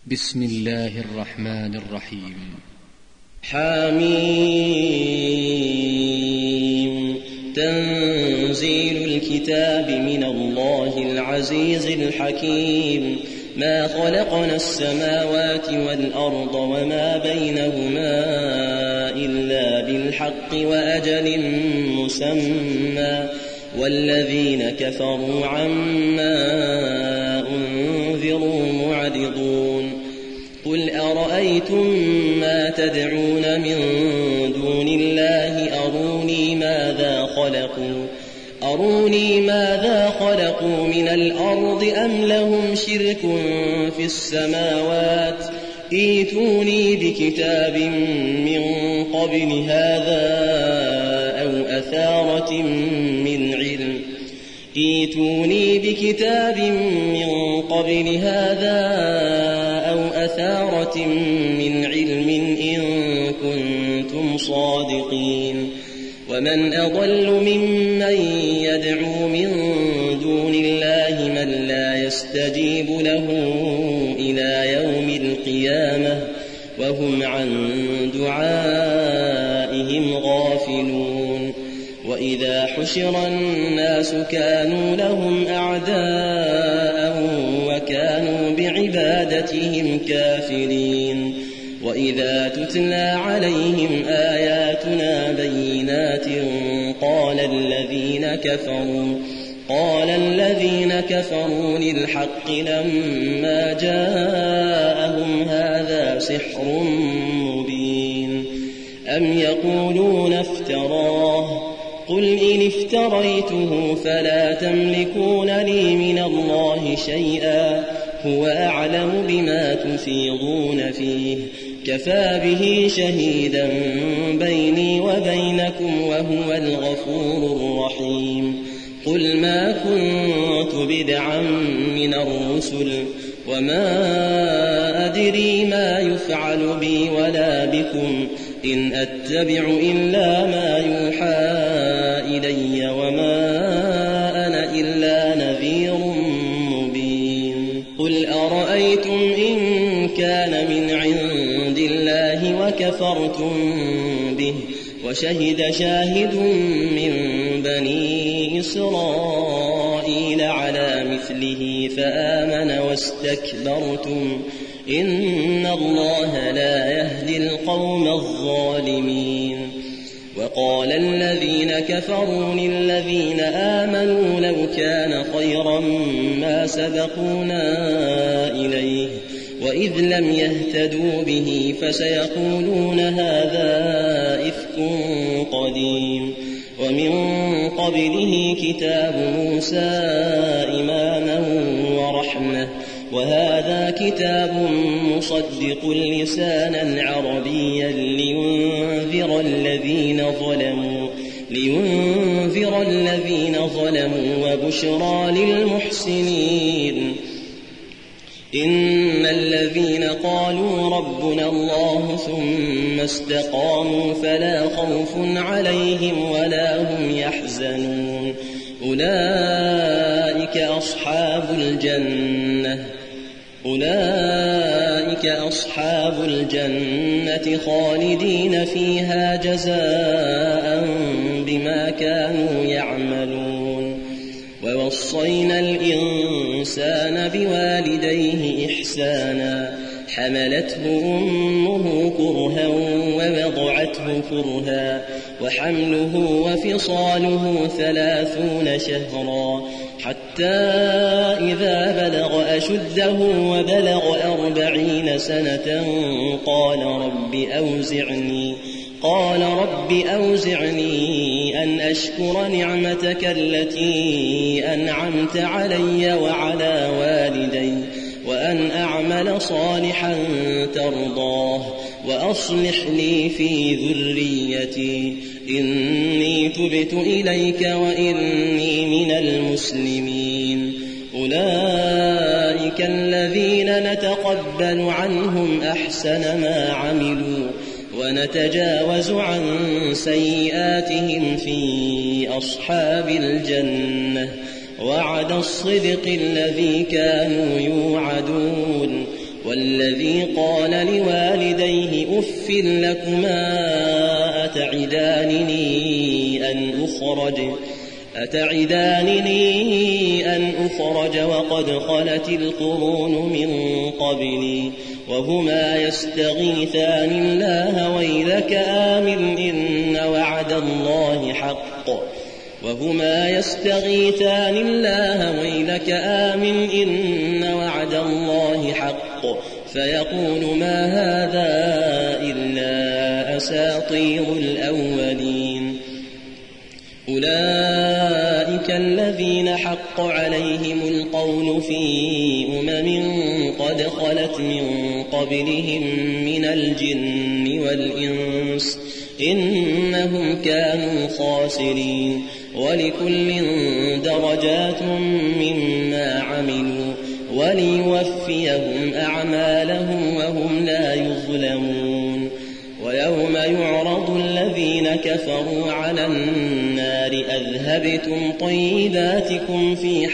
بسم الله الرحمن الرحيم. حميم. تنزيل الكتاب من الله العزيز الحكيم. ما خلقنا السماوات والأرض وما بينهما إلا بالحق وأجل مسمى والذين كفروا عما أنذروا معرضون. قل أرأيتم ما تدعون من دون الله أروني ماذا خلقوا من الأرض أم لهم شرك في السماوات ائتوني بكتاب من قبل هذا أو أثارة من علم إن كنتم صادقين. ومن أضل ممن يدعو من دون الله من لا يستجيب له إلى يوم القيامة وهم عن دعائهم غافلون. وإذا حشر الناس كانوا لهم أعداء وكانوا بعبادتهم كافرين. وإذا تتلى عليهم آياتنا بينات قال الذين كفروا للحق لما جاءهم هذا سحر مبين. أم يقولون افتراه قل إن افتريته فلا تملكون لي من الله شيئا هو أعلم بما تفيضون فيه كفى به شهيدا بيني وبينكم وهو الغفور الرحيم. قل ما كنت بدعا من الرسل وما أدري ما يفعل بي ولا بكم إن أتبع إلا ما يوحى إلي وما أنا إلا نذير مبين. قل أرأيتم إن كان من عند الله وكفرتم به وشهد شاهد من بني إسرائيل على مثله فآمن واستكبرتم إن الله لا يهدي القوم الظالمين. وقال الذين كفروا للذين آمنوا لو كان خيرا ما سبقونا إليه وإذ لم يهتدوا به فسيقولون هذا إفك قديم. ومن قبله كتاب موسى إماما ورحمة وهذا كتاب مصدق لسانا عربيا لينذر الذين ظلموا وبشرى للمحسنين. إن الذين قالوا ربنا الله ثم استقاموا فلا خوف عليهم ولا هم يحزنون أولئك أصحاب الجنة خالدين فيها جزاء بما كانوا يعملون. ووصينا الإنسان بوالديه إحسانا حملته أمه كرها ووضعته كرها وحمله وفصاله 30 شهرا حتى إذا بلغ أشده وبلغ 40 سنة قال رب أوزعني أن أشكر نعمتك التي أنعمت علي وعلى والدي وأن أعمل صالحا ترضاه وأصلح لي في ذريتي إني تبت إليك وإني من المسلمين. أولئك الذين نتقبل عنهم أحسن ما عملوا ونتجاوز عن سيئاتهم في أصحاب الجنة وعد الصدق الذي كانوا يوعدون والذي قال لوالديه أف لكما أتعدانني أن أخرج وقد خلت القرون من قبلي وهما يستغيثان الله ويلك آمن إن وعد الله حق فيقول ما هذا إلا أساطير الأولين. أولئك الذين حق عليهم القول في قد خلت من قبلهم من الجن والإنس إنهم كانوا خاسرين. ولكل درجات مما عملوا وليوفيهم أعمالهم وهم لا يظلمون. ويوم يعرض الذين كفروا على النار أذهبتم طيباتكم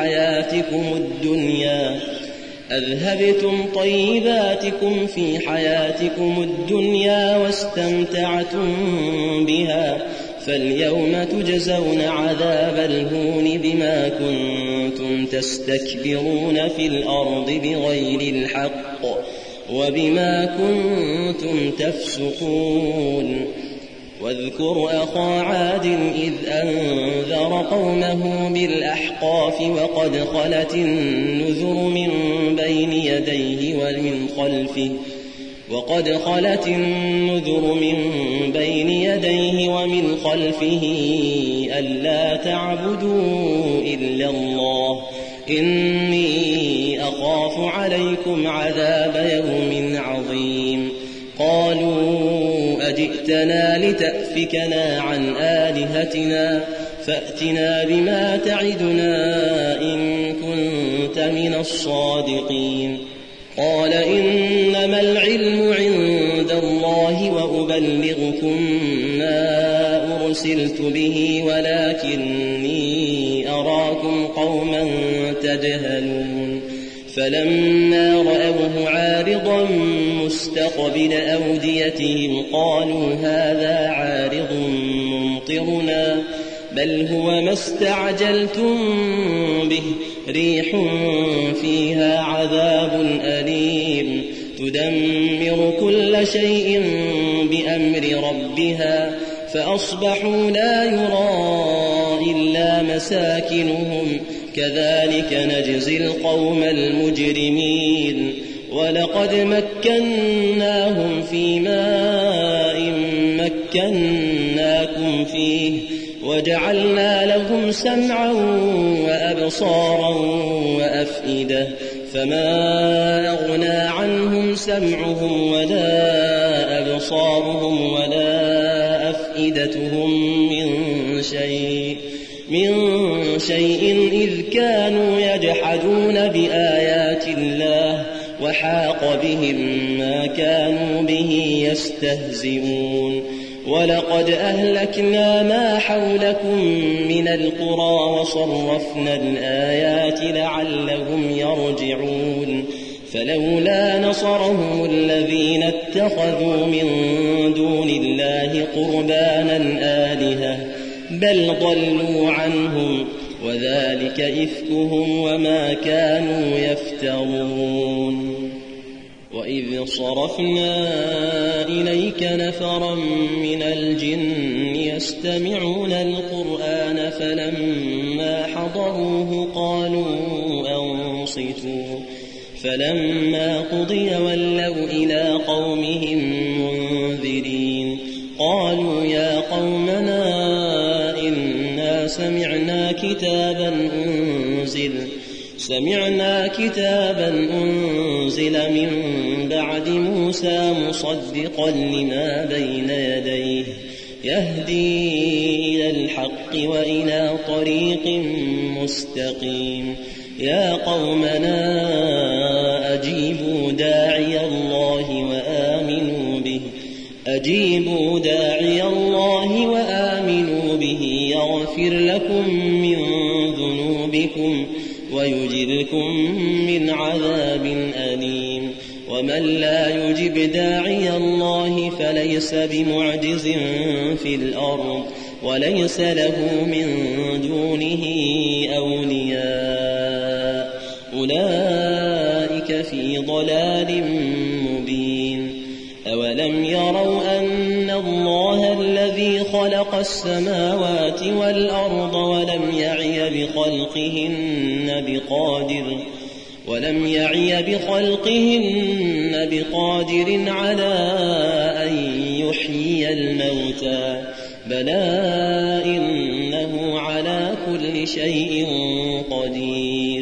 في حياتكم الدنيا واستمتعتم بها فاليوم تجزون عذاب الهون بما كنتم تستكبرون في الأرض بغير الحق وبما كنتم تفسقون. واذكر أخا عاد إذ أنذر قومه بالأحقاف وقد خلت النذر من بين يديه ومن خلفه ألا تعبدوا إلا الله إني أخاف عليكم عذاب يوم عظيم. قالوا أجئتنا لتأفكنا عن آلهتنا فأتنا بما تعدنا إن كنت من الصادقين. قال إنما العلم عند الله وأبلغكم ما أرسلت به ولكني أراكم قوما تجهلون. فلما رأوه عارضا مستقبل أوديتهم قالوا هذا عارض ممطرنا بل هو ما استعجلتم به ريح فيها عذاب أليم تدمر كل شيء بأمر ربها فأصبحوا لا يرى إلا مساكنهم كذلك نجزي القوم المجرمين. ولقد مكناهم في ماء مكناكم فيه وجعلنا لهم سمعا وأبصارا وأفئدة فما أغنى عنهم سمعهم ولا أبصارهم ولا أفئدتهم من شيء إذ كانوا يجحدون بآيات الله وحاق بهم ما كانوا به يستهزئون. ولقد أهلكنا ما حولكم من القرى وصرفنا الآيات لعلهم يرجعون. فلولا نصرهم الذين اتخذوا من دون الله قربانا آلهة بل ضلوا عنهم وذلك إفكهم وما كانوا يفترون. وإذ صرفنا إليك نفرا من الجن يستمعون القرآن فلما حضروه قالوا أنصتوا فلما قضي ولوا إلى قومهم منذرين. قالوا يا قومنا إنا سمعنا كتابا أنزل من بعد موسى مصدقا لما بين يديه يهدي إلى الحق وإلى طريق مستقيم. يا قومنا أجيبوا داعي الله وآمنوا به يغفر لكم من ذنوبكم ويجركم من عذاب أليم. ومن لا يجب داعي الله فليس بمعجز في الأرض وليس له من دونه أولياء أولئك في ضلال مبين أولم يروا أن الله الذي خلق السماوات والأرض ولم يعي بخلقهن بقادر على أن يحيي الموتى بلى إنه على كل شيء قدير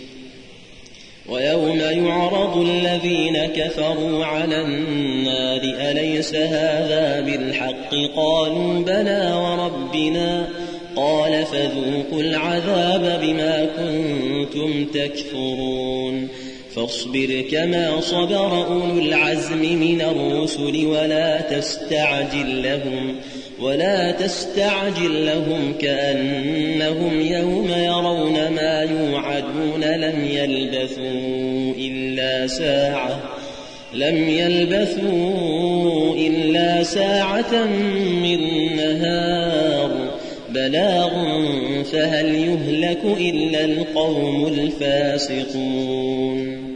ويوم يعرض الذين كفروا على النار أليس هذا بالحق قالوا بلى وربنا قال فذوقوا العذاب بما كنتم تكفرون فاصبر كما صبر أولو العزم من الرسل ولا تستعجل لهم كأنهم يوم يرون ما يوعدون لم يلبثوا إلا ساعة من نهار بلاغ فهل يهلك إلا القوم الفاسقون